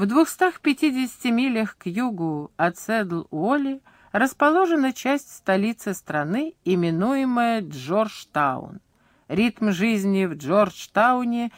В 250 милях к югу от Седл-Уолли расположена часть столицы страны, именуемая Джорджтаун. Ритм жизни в Джорджтауне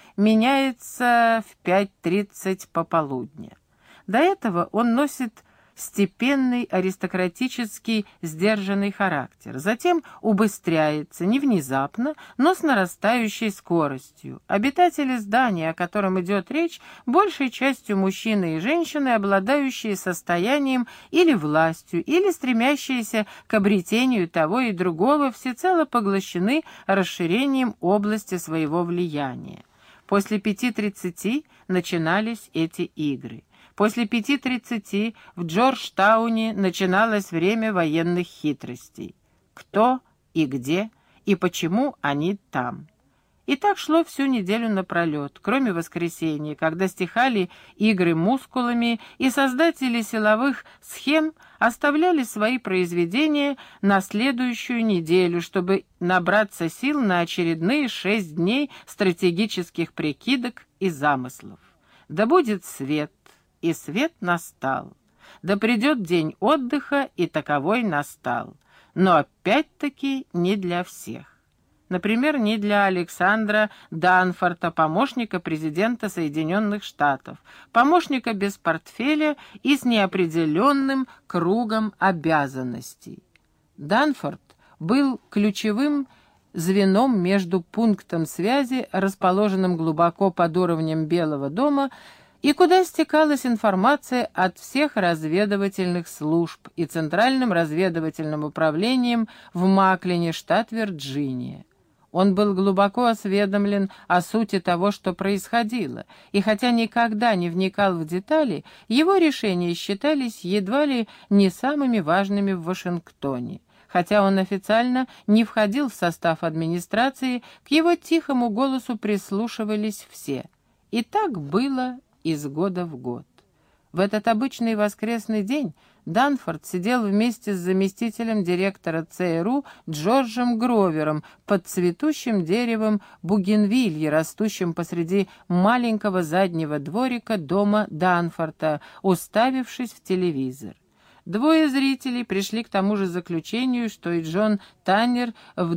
меняется в 5:30 пополудня. До этого он носит степенный, аристократический, сдержанный характер. Затем убыстряется, не внезапно, но с нарастающей скоростью. Обитатели здания, о котором идет речь, большей частью мужчины и женщины, обладающие состоянием или властью, или стремящиеся к обретению того и другого, всецело поглощены расширением области своего влияния. После 5:30 начинались эти игры. После 5:30 в Джорджтауне начиналось время военных хитростей. Кто и где и почему они там. И так шло всю неделю напролет, кроме воскресенья, когда стихали игры мускулами, и создатели силовых схем оставляли свои произведения на следующую неделю, чтобы набраться сил на очередные 6 дней стратегических прикидок и замыслов. Да будет свет, и свет настал. Да придет день отдыха, и таковой настал. Но опять-таки не для всех. Например, не для Александра Данфорта, помощника президента Соединенных Штатов, помощника без портфеля и с неопределенным кругом обязанностей. Данфорт был ключевым звеном между пунктом связи, расположенным глубоко под уровнем Белого дома, и куда стекалась информация от всех разведывательных служб и Центральным разведывательным управлением в Маклине, штат Вирджиния. Он был глубоко осведомлен о сути того, что происходило, и хотя никогда не вникал в детали, его решения считались едва ли не самыми важными в Вашингтоне. Хотя он официально не входил в состав администрации, к его тихому голосу прислушивались все. И так было из года в год. В этот обычный воскресный день Данфорд сидел вместе с заместителем директора ЦРУ Джорджем Гровером под цветущим деревом бугенвильи, растущим посреди маленького заднего дворика дома Данфорда, уставившись в телевизор. Двое зрителей пришли к тому же заключению, что и Джон Таннер в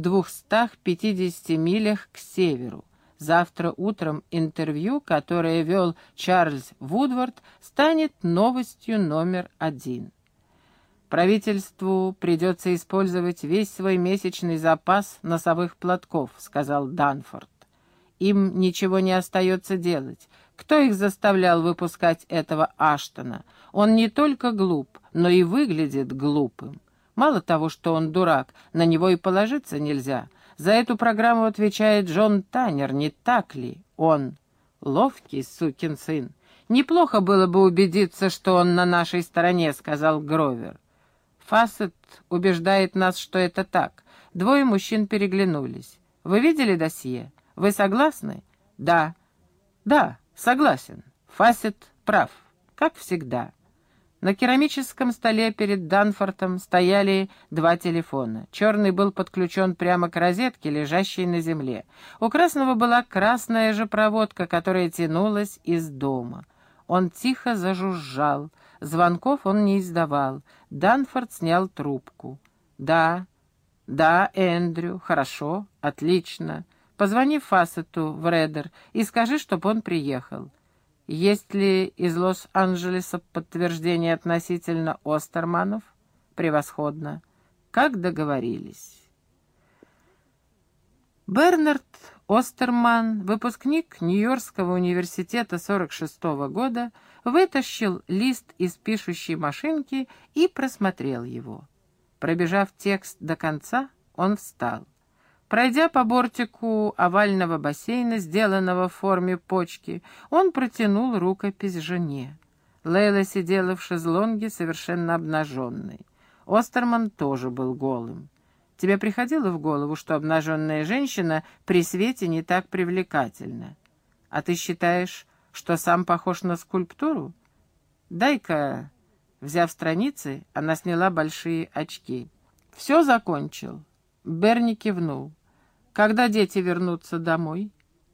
250 милях к северу. Завтра утром интервью, которое вел Чарльз Вудвард, станет новостью номер 1. «Правительству придется использовать весь свой месячный запас носовых платков», — сказал Данфорд. «Им ничего не остается делать. Кто их заставлял выпускать этого Аштона? Он не только глуп, но и выглядит глупым. Мало того, что он дурак, на него и положиться нельзя. За эту программу отвечает Джон Таннер, не так ли? Он ловкий сукин сын. Неплохо было бы убедиться, что он на нашей стороне», — сказал Гровер. Фассет убеждает нас, что это так. Двое мужчин переглянулись. «Вы видели досье? Вы согласны?» «Да». «Да, согласен. Фассет прав, как всегда». На керамическом столе перед Данфортом стояли 2 телефона. Черный был подключен прямо к розетке, лежащей на земле. У красного была красная же проводка, которая тянулась из дома. Он тихо зажужжал. Звонков он не издавал. Данфорд снял трубку. «Да, Эндрю, хорошо, отлично. Позвони Фассету в Редер и скажи, чтоб он приехал. Есть ли из Лос-Анджелеса подтверждение относительно Остерманов? Превосходно. Как договорились». Бернард Остерман, выпускник Нью-Йоркского университета 46-го года, вытащил лист из пишущей машинки и просмотрел его. Пробежав текст до конца, он встал. Пройдя по бортику овального бассейна, сделанного в форме почки, он протянул рукопись жене. Лейла сидела в шезлонге, совершенно обнаженной. Остерман тоже был голым. «Тебе приходило в голову, что обнаженная женщина при свете не так привлекательна? А ты считаешь, что сам похож на скульптуру? Дай-ка...» Взяв страницы, она сняла большие очки. «Все закончил?» Берни кивнул. «Когда дети вернутся домой?»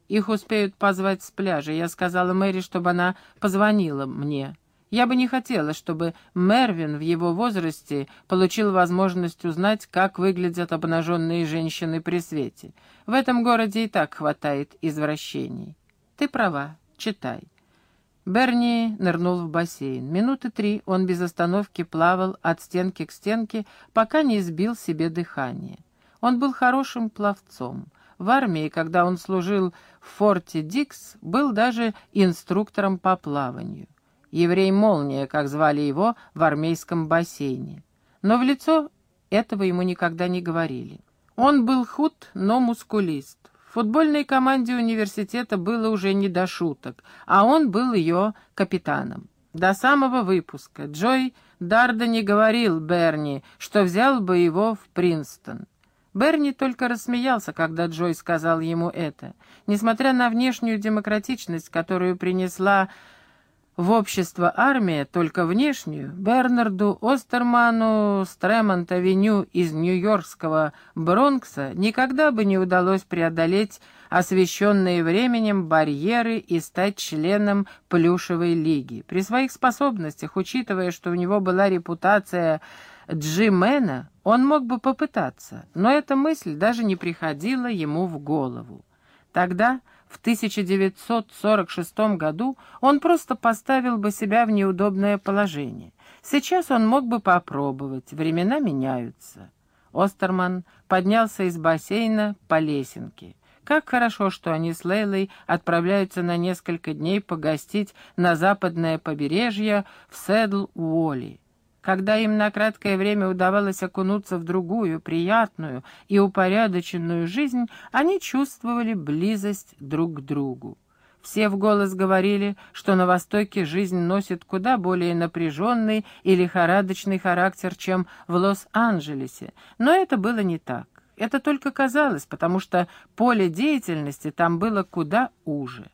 Их успеют позвать с пляжа. Я сказала Мэри, чтобы она позвонила мне. Я бы не хотела, чтобы Мервин в его возрасте получил возможность узнать, как выглядят обнаженные женщины при свете. В этом городе и так хватает извращений. Ты права, читай. Берни нырнул в бассейн. Минуты 3 он без остановки плавал от стенки к стенке, пока не сбил себе дыхание. Он был хорошим пловцом. В армии, когда он служил в форте Дикс, был даже инструктором по плаванию. Еврей-молния, как звали его в армейском бассейне. Но в лицо этого ему никогда не говорили. Он был худ, но мускулист. В футбольной команде университета было уже не до шуток, а он был ее капитаном. До самого выпуска Джой Дардани говорил Берни, что взял бы его в Принстон. Берни только рассмеялся, когда Джой сказал ему это. Несмотря на внешнюю демократичность, которую принесла в общество армия, только внешнюю, Бернарду Остерману с Тремонт-авеню из нью-йоркского Бронкса никогда бы не удалось преодолеть освещенные временем барьеры и стать членом Плюшевой лиги. При своих способностях, учитывая, что у него была репутация джимена, он мог бы попытаться, но эта мысль даже не приходила ему в голову. Тогда, в 1946 году, он просто поставил бы себя в неудобное положение. Сейчас он мог бы попробовать, времена меняются. Остерман поднялся из бассейна по лесенке. Как хорошо, что они с Лейлой отправляются на несколько дней погостить на западное побережье в Седл-Уолли. Когда им на краткое время удавалось окунуться в другую, приятную и упорядоченную жизнь, они чувствовали близость друг к другу. Все в голос говорили, что на Востоке жизнь носит куда более напряженный и лихорадочный характер, чем в Лос-Анджелесе, но это было не так. Это только казалось, потому что поле деятельности там было куда уже.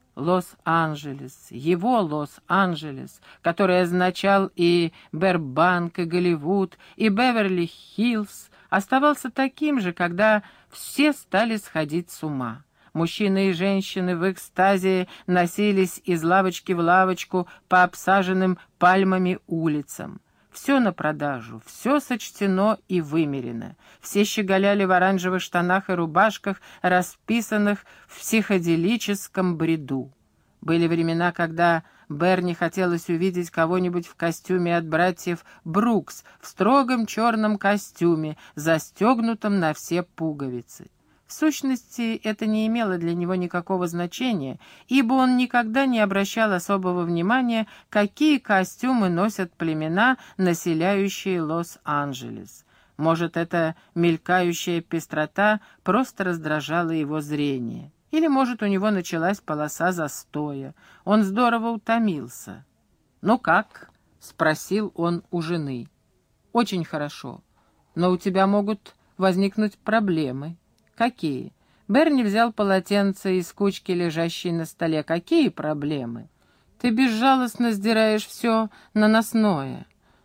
Лос-Анджелес, его Лос-Анджелес, который означал и Бербанк, и Голливуд, и Беверли-Хиллз, оставался таким же, когда все стали сходить с ума. Мужчины и женщины в экстазе носились из лавочки в лавочку по обсаженным пальмами улицам. Все на продажу, все сочтено и вымерено. Все щеголяли в оранжевых штанах и рубашках, расписанных в психоделическом бреду. Были времена, когда Берни хотелось увидеть кого-нибудь в костюме от братьев Брукс, в строгом черном костюме, застегнутом на все пуговицы. В сущности, это не имело для него никакого значения, ибо он никогда не обращал особого внимания, какие костюмы носят племена, населяющие Лос-Анджелес. Может, эта мелькающая пестрота просто раздражала его зрение. Или, может, у него началась полоса застоя. Он здорово утомился. «Ну как?» — спросил он у жены. «Очень хорошо. Но у тебя могут возникнуть проблемы». «Какие?» Берни взял полотенце из кучки, лежащей на столе. «Какие проблемы?» «Ты безжалостно сдираешь все наносное,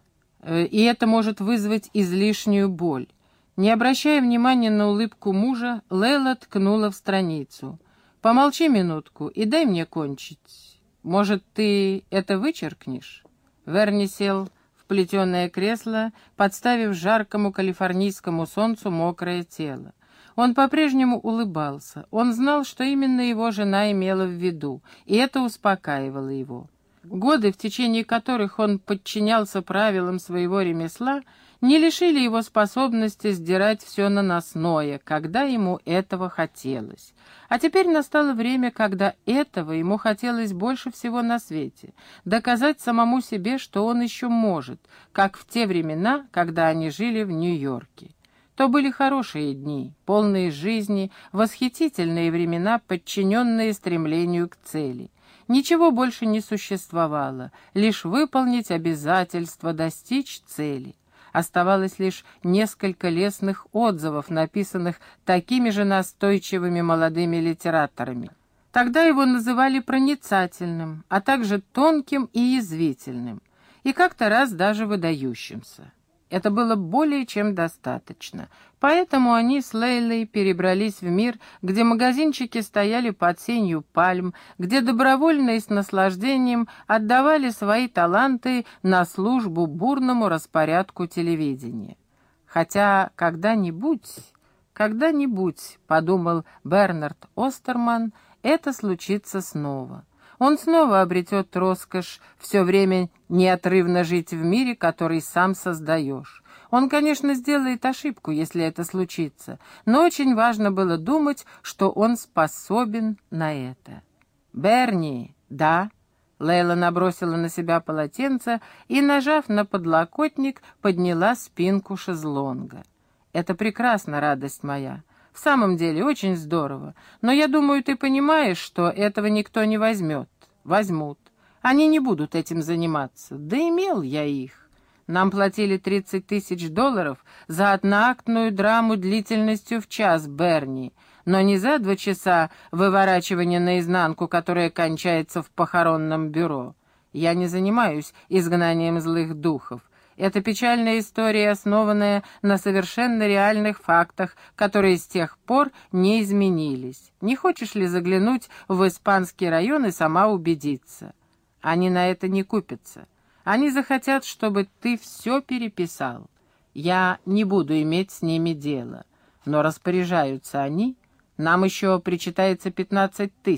и это может вызвать излишнюю боль». Не обращая внимания на улыбку мужа, Лейла ткнула в страницу. «Помолчи минутку и дай мне кончить. Может, ты это вычеркнешь?» Верни сел в плетеное кресло, подставив жаркому калифорнийскому солнцу мокрое тело. Он по-прежнему улыбался. Он знал, что именно его жена имела в виду, и это успокаивало его. Годы, в течение которых он подчинялся правилам своего ремесла, не лишили его способности сдирать все наносное, когда ему этого хотелось. А теперь настало время, когда этого ему хотелось больше всего на свете — доказать самому себе, что он еще может, как в те времена, когда они жили в Нью-Йорке. То были хорошие дни, полные жизни, восхитительные времена, подчиненные стремлению к цели. Ничего больше не существовало, лишь выполнить обязательство, достичь цели. Оставалось лишь несколько лестных отзывов, написанных такими же настойчивыми молодыми литераторами. Тогда его называли проницательным, а также тонким и язвительным, и как-то раз даже выдающимся. Это было более чем достаточно. Поэтому они с Лейлой перебрались в мир, где магазинчики стояли под сенью пальм, где добровольно и с наслаждением отдавали свои таланты на службу бурному распорядку телевидения. Хотя когда-нибудь, подумал Бернард Остерман, это случится снова. Он снова обретет роскошь все время неотрывно жить в мире, который сам создаешь. Он, конечно, сделает ошибку, если это случится, но очень важно было думать, что он способен на это. «Берни!» «Да?» Лейла набросила на себя полотенце и, нажав на подлокотник, подняла спинку шезлонга. «Это прекрасно, радость моя. В самом деле, очень здорово. Но я думаю, ты понимаешь, что этого никто не возьмет. Возьмут. Они не будут этим заниматься. Да имел я их. Нам платили $30 000 за одноактную драму длительностью в час, Берни, но не за 2 часа выворачивания наизнанку, которое кончается в похоронном бюро. Я не занимаюсь изгнанием злых духов. Это печальная история, основанная на совершенно реальных фактах, которые с тех пор не изменились. Не хочешь ли заглянуть в испанский район и сама убедиться? Они на это не купятся. Они захотят, чтобы ты все переписал. Я не буду иметь с ними дело. Но распоряжаются они. Нам еще причитается 15 000.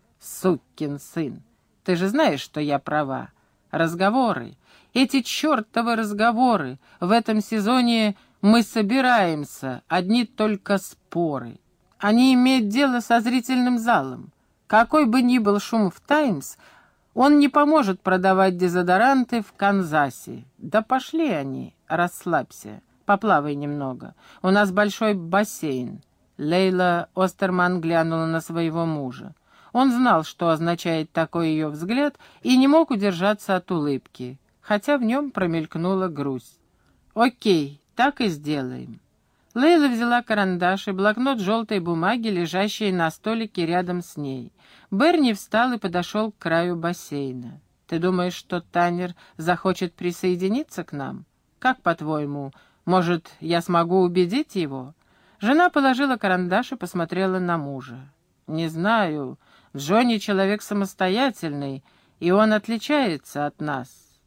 Сукин сын. Ты же знаешь, что я права. Разговоры. Эти чертовы разговоры. В этом сезоне мы собираемся. Одни только споры. Они имеют дело со зрительным залом. Какой бы ни был шум в «Таймс», он не поможет продавать дезодоранты в Канзасе. Да пошли они, расслабься, поплавай немного. У нас большой бассейн. Лейла Остерман глянула на своего мужа. Он знал, что означает такой ее взгляд, и не мог удержаться от улыбки, хотя в нем промелькнула грусть. «Окей, так и сделаем». Лейла взяла карандаш и блокнот желтой бумаги, лежащие на столике рядом с ней. Берни встал и подошел к краю бассейна. «Ты думаешь, что Таннер захочет присоединиться к нам? Как, по-твоему, может, я смогу убедить его?» Жена положила карандаш и посмотрела на мужа. «Не знаю. Джонни человек самостоятельный, и он отличается от нас.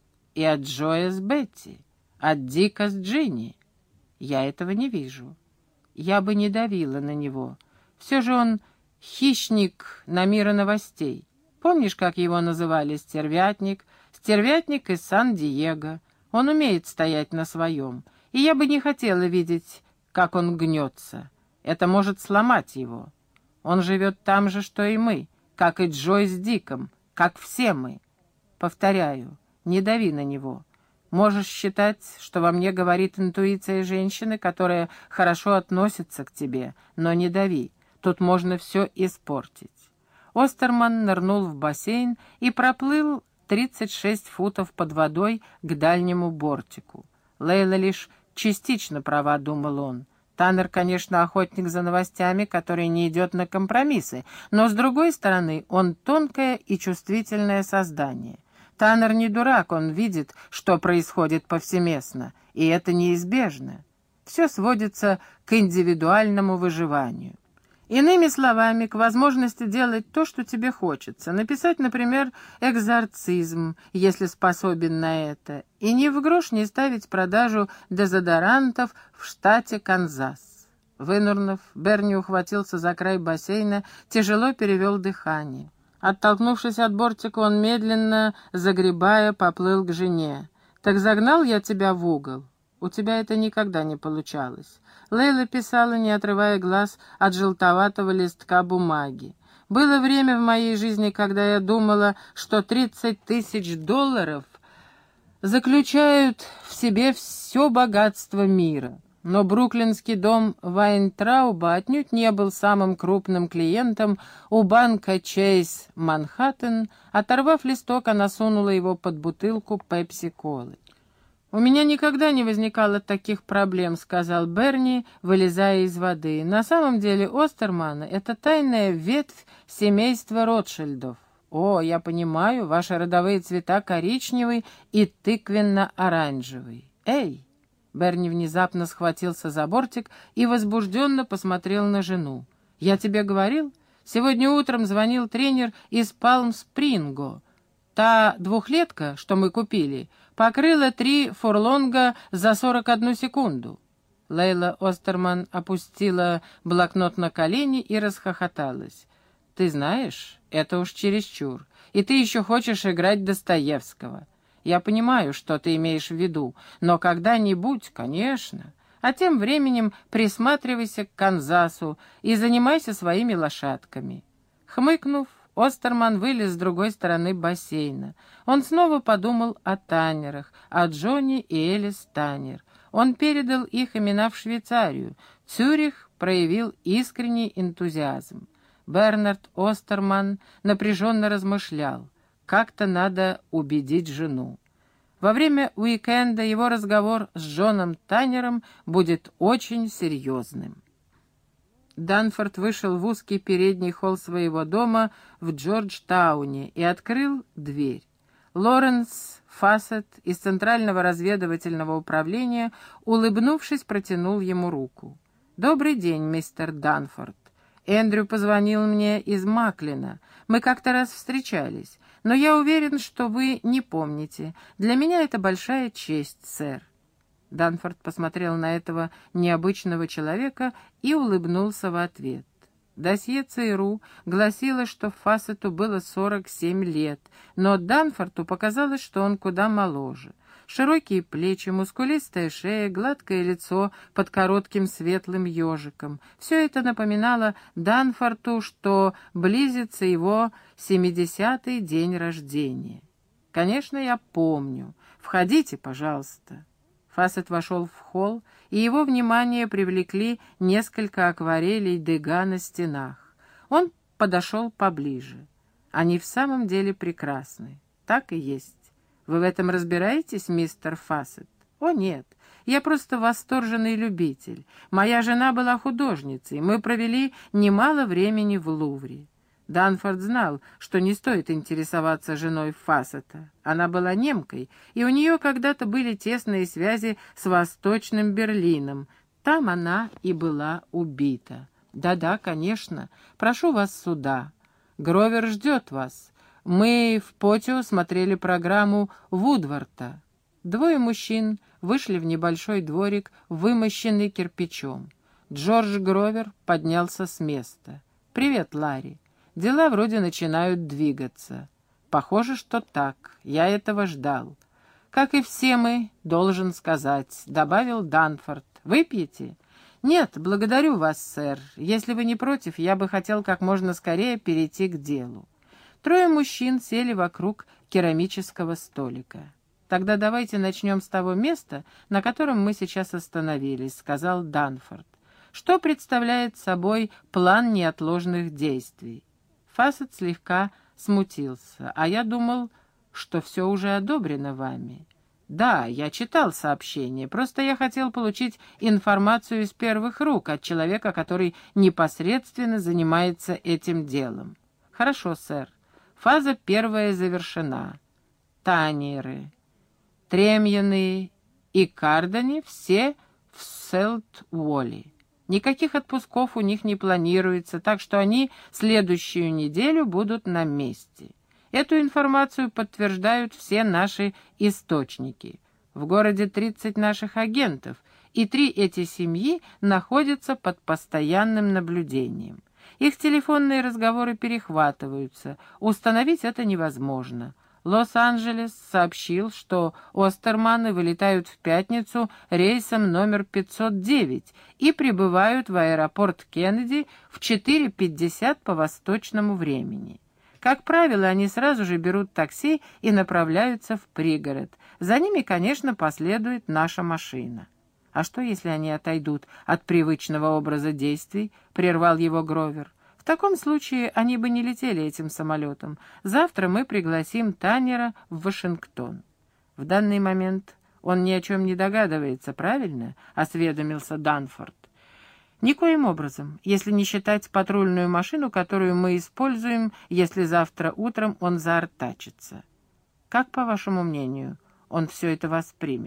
И от Джоя с Бетти, от Дика с Джинни. Я этого не вижу. Я бы не давила на него. Все же он хищник на мира новостей. Помнишь, как его называли? Стервятник? Стервятник из Сан-Диего. Он умеет стоять на своем. И я бы не хотела видеть, как он гнется. Это может сломать его. Он живет там же, что и мы, как и Джой с Диком, как все мы. Повторяю, не дави на него. Можешь считать, что во мне говорит интуиция женщины, которая хорошо относится к тебе, но не дави, тут можно все испортить. Остерман нырнул в бассейн и проплыл 36 футов под водой к дальнему бортику. Лейла лишь частично права, думал он. Таннер, конечно, охотник за новостями, который не идет на компромиссы, но, с другой стороны, он тонкое и чувствительное создание. Таннер не дурак, он видит, что происходит повсеместно, и это неизбежно. Все сводится к индивидуальному выживанию. Иными словами, к возможности делать то, что тебе хочется. Написать, например, экзорцизм, если способен на это, и ни в грош не ставить продажу дезодорантов в штате Канзас. Вынурнув, Берни ухватился за край бассейна, тяжело перевел дыхание. Оттолкнувшись от бортика, он медленно, загребая, поплыл к жене. «Так загнал я тебя в угол? У тебя это никогда не получалось». Лейла писала, не отрывая глаз от желтоватого листка бумаги. «Было время в моей жизни, когда я думала, что $30 000 заключают в себе все богатство мира». Но бруклинский дом Вайнтрауба отнюдь не был самым крупным клиентом у банка Чейз Манхэттен. Оторвав листок, она сунула его под бутылку пепси-колы. «У меня никогда не возникало таких проблем», — сказал Берни, вылезая из воды. «На самом деле Остерманы — это тайная ветвь семейства Ротшильдов. О, я понимаю, ваши родовые цвета коричневый и тыквенно-оранжевый. Эй, Берни внезапно схватился за бортик и возбужденно посмотрел на жену. «Я тебе говорил? Сегодня утром звонил тренер из Палм-Спринго. Та двухлетка, что мы купили, покрыла 3 фурлонга за 41 секунду». Лейла Остерман опустила блокнот на колени и расхохоталась. «Ты знаешь, это уж чересчур. И ты еще хочешь играть Достоевского. Я понимаю, что ты имеешь в виду, но когда-нибудь, конечно. А тем временем присматривайся к Канзасу и занимайся своими лошадками». Хмыкнув, Остерман вылез с другой стороны бассейна. Он снова подумал о Таннерах, о Джонни и Элис Таннер. Он передал их имена в Швейцарию. Цюрих проявил искренний энтузиазм. Бернард Остерман напряженно размышлял. Как-то надо убедить жену. Во время уикенда его разговор с Джоном Таннером будет очень серьезным. Данфорд вышел в узкий передний холл своего дома в Джорджтауне и открыл дверь. Лоренс Фассет из Центрального разведывательного управления, улыбнувшись, протянул ему руку. «Добрый день, мистер Данфорд. Эндрю позвонил мне из Маклина. Мы как-то раз встречались, но я уверен, что вы не помните. Для меня это большая честь, сэр». Данфорд посмотрел на этого необычного человека и улыбнулся в ответ. Досье ЦРУ гласило, что Фассету было 47 лет, но Данфорду показалось, что он куда моложе. Широкие плечи, мускулистая шея, гладкое лицо под коротким светлым ежиком. Все это напоминало Данфорду, что близится его 70-й день рождения. «Конечно, я помню. Входите, пожалуйста». Фассет вошел в холл, и его внимание привлекли несколько акварелей Дега на стенах. Он подошел поближе. Они в самом деле прекрасны. Так и есть. Вы в этом разбираетесь, мистер Фассет? О, нет, я просто восторженный любитель. Моя жена была художницей, мы провели немало времени в Лувре. Данфорд знал, что не стоит интересоваться женой Фассета. Она была немкой, и у нее когда-то были тесные связи с Восточным Берлином. Там она и была убита. «Да-да, конечно. Прошу вас сюда. Гровер ждет вас. Мы в Потио смотрели программу Вудворта». Двое мужчин вышли в небольшой дворик, вымощенный кирпичом. Джордж Гровер поднялся с места. «Привет, Ларри. Дела вроде начинают двигаться». «Похоже, что так. Я этого ждал». «Как и все мы, должен сказать», — добавил Данфорд. «Выпьете?» «Нет, благодарю вас, сэр. Если вы не против, я бы хотел как можно скорее перейти к делу». Трое мужчин сели вокруг керамического столика. «Тогда давайте начнем с того места, на котором мы сейчас остановились», — сказал Данфорд. «Что представляет собой план неотложных действий?» Фассет слегка смутился. «А я думал, что все уже одобрено вами». «Да, я читал сообщение, просто я хотел получить информацию из первых рук от человека, который непосредственно занимается этим делом». «Хорошо, сэр. Фаза первая завершена. Таннеры, Тремьяны и Кардани все в Селт-Уолли. Никаких отпусков у них не планируется, так что они следующую неделю будут на месте. Эту информацию подтверждают все наши источники. В городе 30 наших агентов, и 3 эти семьи находятся под постоянным наблюдением. Их телефонные разговоры перехватываются. Установить это невозможно. Лос-Анджелес сообщил, что Остерманы вылетают в пятницу рейсом номер 509 и прибывают в аэропорт Кеннеди в 4:50 по восточному времени. Как правило, они сразу же берут такси и направляются в пригород. За ними, конечно, последует наша машина. «А что, если они отойдут от привычного образа действий?» — прервал его Гровер. «В таком случае они бы не летели этим самолетом. Завтра мы пригласим Таннера в Вашингтон». «В данный момент он ни о чем не догадывается, правильно?» — осведомился Данфорд. «Никоим образом, если не считать патрульную машину, которую мы используем, если завтра утром он заортачится». «Как, по вашему мнению, он все это воспримет?»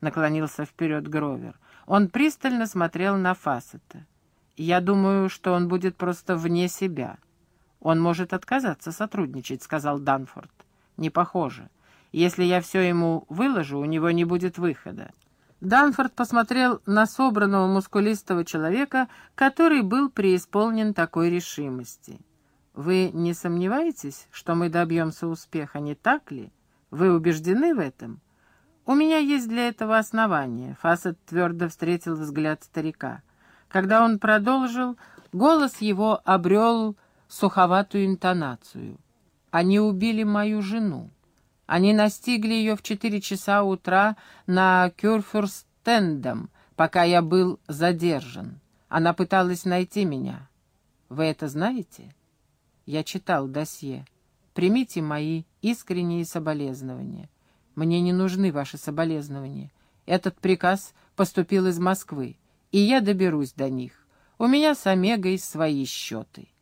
— наклонился вперед Гровер. Он пристально смотрел на Фассета. «Я думаю, что он будет просто вне себя». «Он может отказаться сотрудничать», — сказал Данфорд. «Не похоже. Если я все ему выложу, у него не будет выхода». Данфорд посмотрел на собранного мускулистого человека, который был преисполнен такой решимости. «Вы не сомневаетесь, что мы добьемся успеха, не так ли? Вы убеждены в этом?» «У меня есть для этого основания», — Фассет твердо встретил взгляд старика. Когда он продолжил, голос его обрел суховатую интонацию. «Они убили мою жену. Они настигли ее в 4 часа утра на Кюрфюрстендом, пока я был задержан. Она пыталась найти меня. Вы это знаете? Я читал досье. Примите мои искренние соболезнования. Мне не нужны ваши соболезнования. Этот приказ поступил из Москвы, и я доберусь до них. У меня с Омегой свои счеты».